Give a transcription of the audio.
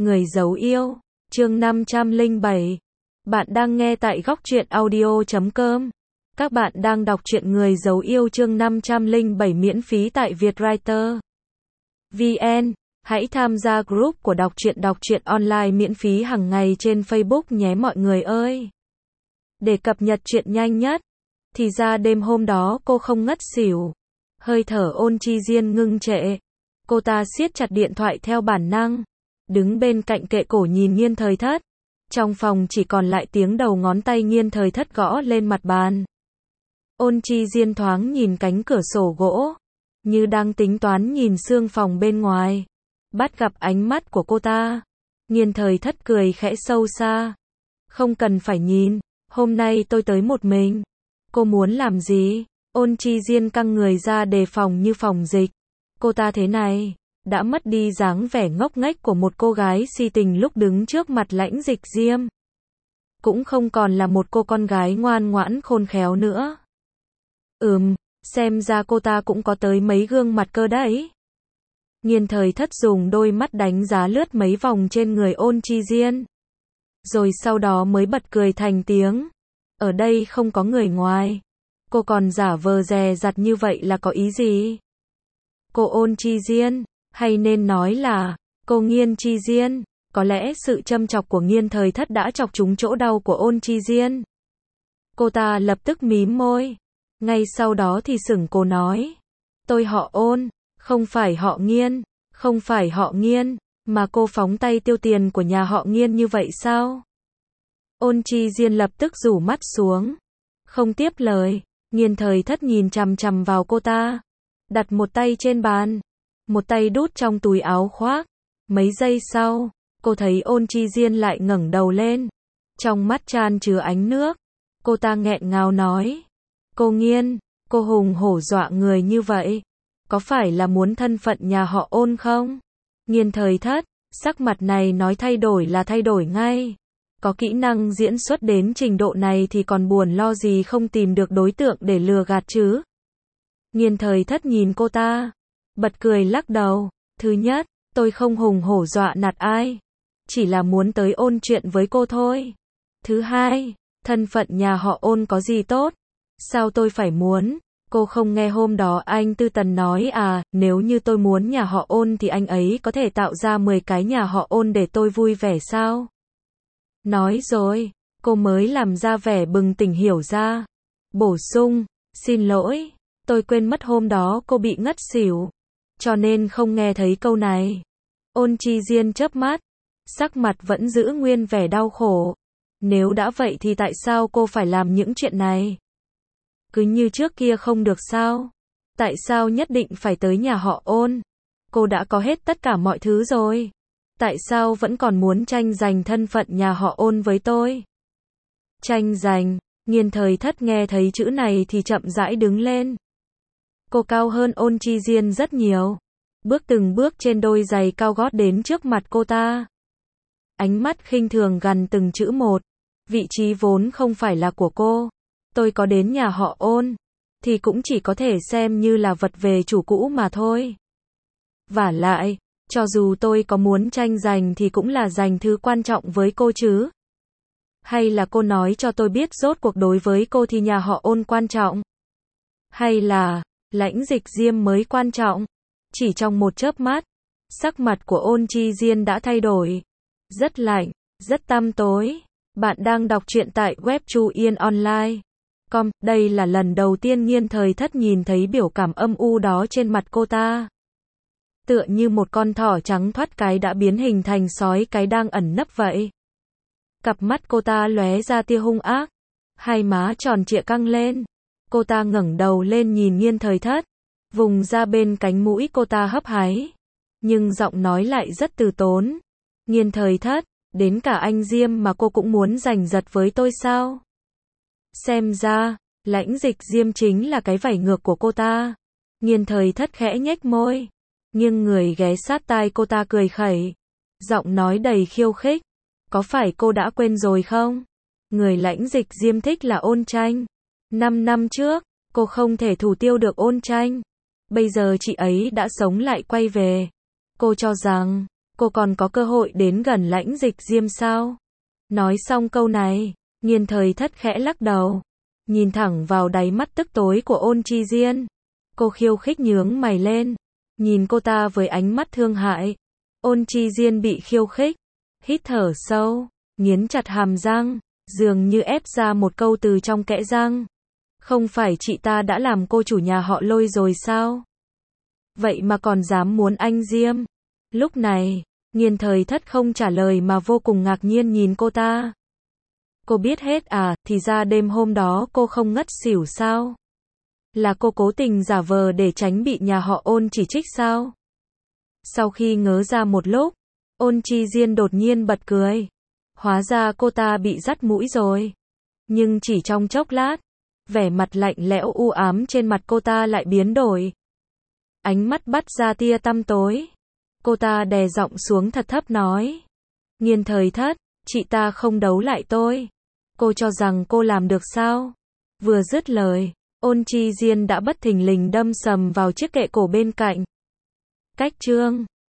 Người giấu yêu, chương 507. Bạn đang nghe tại góc truyện audio.com. Các bạn đang đọc truyện Người giấu yêu chương 507 miễn phí tại Vietwriter VN. Hãy tham gia group của đọc truyện online miễn phí hàng ngày trên Facebook nhé mọi người ơi. Để cập nhật truyện nhanh nhất. Thì ra đêm hôm đó cô không ngất xỉu. Hơi thở Ôn Chi Diên ngưng trệ. Cô ta siết chặt điện thoại theo bản năng. Đứng bên cạnh kệ cổ nhìn Nghiên Thời Thất. Trong phòng chỉ còn lại tiếng đầu ngón tay Nghiên Thời Thất gõ lên mặt bàn. Ôn Chi Diên thoáng nhìn cánh cửa sổ gỗ. Như đang tính toán nhìn xương phòng bên ngoài. Bắt gặp ánh mắt của cô ta. Nghiên Thời Thất cười khẽ sâu xa. Không cần phải nhìn, hôm nay tôi tới một mình. Cô muốn làm gì? Ôn Chi Diên căng người ra đề phòng như phòng dịch. Cô ta thế này, đã mất đi dáng vẻ ngốc nghếch của một cô gái si tình lúc đứng trước mặt Lãnh Dịch Diêm. Cũng không còn là một cô con gái ngoan ngoãn khôn khéo nữa. Xem ra cô ta cũng có tới mấy gương mặt cơ đấy. Nghiên Thời Thất dùng đôi mắt đánh giá lướt mấy vòng trên người Ôn Chi Diên. Rồi sau đó mới bật cười thành tiếng. Ở đây không có người ngoài. Cô còn giả vờ dè dặt như vậy là có ý gì? Cô Ôn Chi Diên, hay nên nói là cô Nghiên Chi Diên, có lẽ sự châm chọc của Nghiên Thời Thất đã chọc trúng chỗ đau của Ôn Chi Diên. Cô ta lập tức mím môi, ngay sau đó thì sững cô nói, tôi họ Ôn, không phải họ Nghiên, không phải họ Nghiên, mà cô phóng tay tiêu tiền của nhà họ Nghiên như vậy sao? Ôn Chi Diên lập tức rủ mắt xuống, không tiếp lời. Nghiên Thời Thất nhìn chằm chằm vào cô ta, đặt một tay trên bàn, một tay đút trong túi áo khoác. Mấy giây sau, cô thấy Ôn Chi Diên lại ngẩng đầu lên, trong mắt chan chứa ánh nước. Cô ta nghẹn ngào nói, cô Nghiên, cô hùng hổ dọa người như vậy, có phải là muốn thân phận nhà họ Ôn không? Nghiên Thời Thất, sắc mặt này nói thay đổi là thay đổi ngay. Có kỹ năng diễn xuất đến trình độ này thì còn buồn lo gì không tìm được đối tượng để lừa gạt chứ. Nghiên Thời Thất nhìn cô ta, bật cười lắc đầu. Thứ nhất, tôi không hùng hổ dọa nạt ai. Chỉ là muốn tới ôn chuyện với cô thôi. Thứ hai, thân phận nhà họ Ôn có gì tốt? Sao tôi phải muốn? Cô không nghe hôm đó anh Tư Tần nói à, nếu như tôi muốn nhà họ Ôn thì anh ấy có thể tạo ra 10 cái nhà họ Ôn để tôi vui vẻ sao? Nói rồi, cô mới làm ra vẻ bừng tỉnh hiểu ra. Bổ sung, xin lỗi, tôi quên mất hôm đó cô bị ngất xỉu, cho nên không nghe thấy câu này. Ôn Chi Diên chớp mắt, sắc mặt vẫn giữ nguyên vẻ đau khổ. Nếu đã vậy thì tại sao cô phải làm những chuyện này? Cứ như trước kia không được sao? Tại sao nhất định phải tới nhà họ Ôn? Cô đã có hết tất cả mọi thứ rồi. Tại sao vẫn còn muốn tranh giành thân phận nhà họ Ôn với tôi? Tranh giành, Nghiên Thời Thất nghe thấy chữ này thì chậm rãi đứng lên. Cô cao hơn Ôn Chi Diên rất nhiều. Bước từng bước trên đôi giày cao gót đến trước mặt cô ta. Ánh mắt khinh thường gằn từng chữ một. Vị trí vốn không phải là của cô. Tôi có đến nhà họ Ôn, thì cũng chỉ có thể xem như là vật về chủ cũ mà thôi. Vả lại, cho dù tôi có muốn tranh giành thì cũng là giành thứ quan trọng với cô chứ. Hay là cô nói cho tôi biết rốt cuộc đối với cô thì nhà họ Ôn quan trọng? Hay là Lãnh Dịch Diêm mới quan trọng? Chỉ trong một chớp mắt, sắc mặt của Ôn Chi Diên đã thay đổi. Rất lạnh, rất tăm tối. Bạn đang đọc truyện tại web chuyenonline.com. Đây là lần đầu tiên Nghiên Thời Thất nhìn thấy biểu cảm âm u đó trên mặt cô ta. Tựa như một con thỏ trắng thoát cái đã biến hình thành sói cái đang ẩn nấp vậy. Cặp mắt cô ta lóe ra tia hung ác. Hai má tròn trịa căng lên. Cô ta ngẩng đầu lên nhìn Nghiên Thời Thất. Vùng ra bên cánh mũi cô ta hấp háy. Nhưng giọng nói lại rất từ tốn. Nghiên Thời Thất, đến cả anh Diêm mà cô cũng muốn giành giật với tôi sao? Xem ra, Lãnh Dịch Diêm chính là cái vảy ngược của cô ta. Nghiên Thời Thất khẽ nhếch môi. Nhưng người ghé sát tai cô ta cười khẩy. Giọng nói đầy khiêu khích. Có phải cô đã quên rồi không? Người Lãnh Dịch Diêm thích là Ôn Tranh. 5 năm trước, cô không thể thủ tiêu được Ôn Tranh. Bây giờ chị ấy đã sống lại quay về. Cô cho rằng, cô còn có cơ hội đến gần Lãnh Dịch Diêm sao? Nói xong câu này, Nghiên Thời Thất khẽ lắc đầu, nhìn thẳng vào đáy mắt tức tối của Ôn Chi Diên. Cô khiêu khích nhướng mày lên, nhìn cô ta với ánh mắt thương hại. Ôn Chi Diên bị khiêu khích, hít thở sâu, nghiến chặt hàm răng, dường như ép ra một câu từ trong kẽ răng. Không phải chị ta đã làm cô chủ nhà họ Lôi rồi sao? Vậy mà còn dám muốn anh Diêm. Lúc này, Nghiên Thời Thất không trả lời mà vô cùng ngạc nhiên nhìn cô ta. Cô biết hết à, thì ra đêm hôm đó cô không ngất xỉu sao? Là cô cố tình giả vờ để tránh bị nhà họ Ôn chỉ trích sao? Sau khi ngớ ra một lúc, Ôn Chi Diên đột nhiên bật cười. Hóa ra cô ta bị dắt mũi rồi. Nhưng chỉ trong chốc lát, vẻ mặt lạnh lẽo u ám trên mặt cô ta lại biến đổi. Ánh mắt bắt ra tia tăm tối. Cô ta đè giọng xuống thật thấp nói. Nghiên Thời Thất, chị ta không đấu lại tôi. Cô cho rằng cô làm được sao? Vừa dứt lời, Ôn Chi Diên đã bất thình lình đâm sầm vào chiếc kệ cổ bên cạnh. Cách chương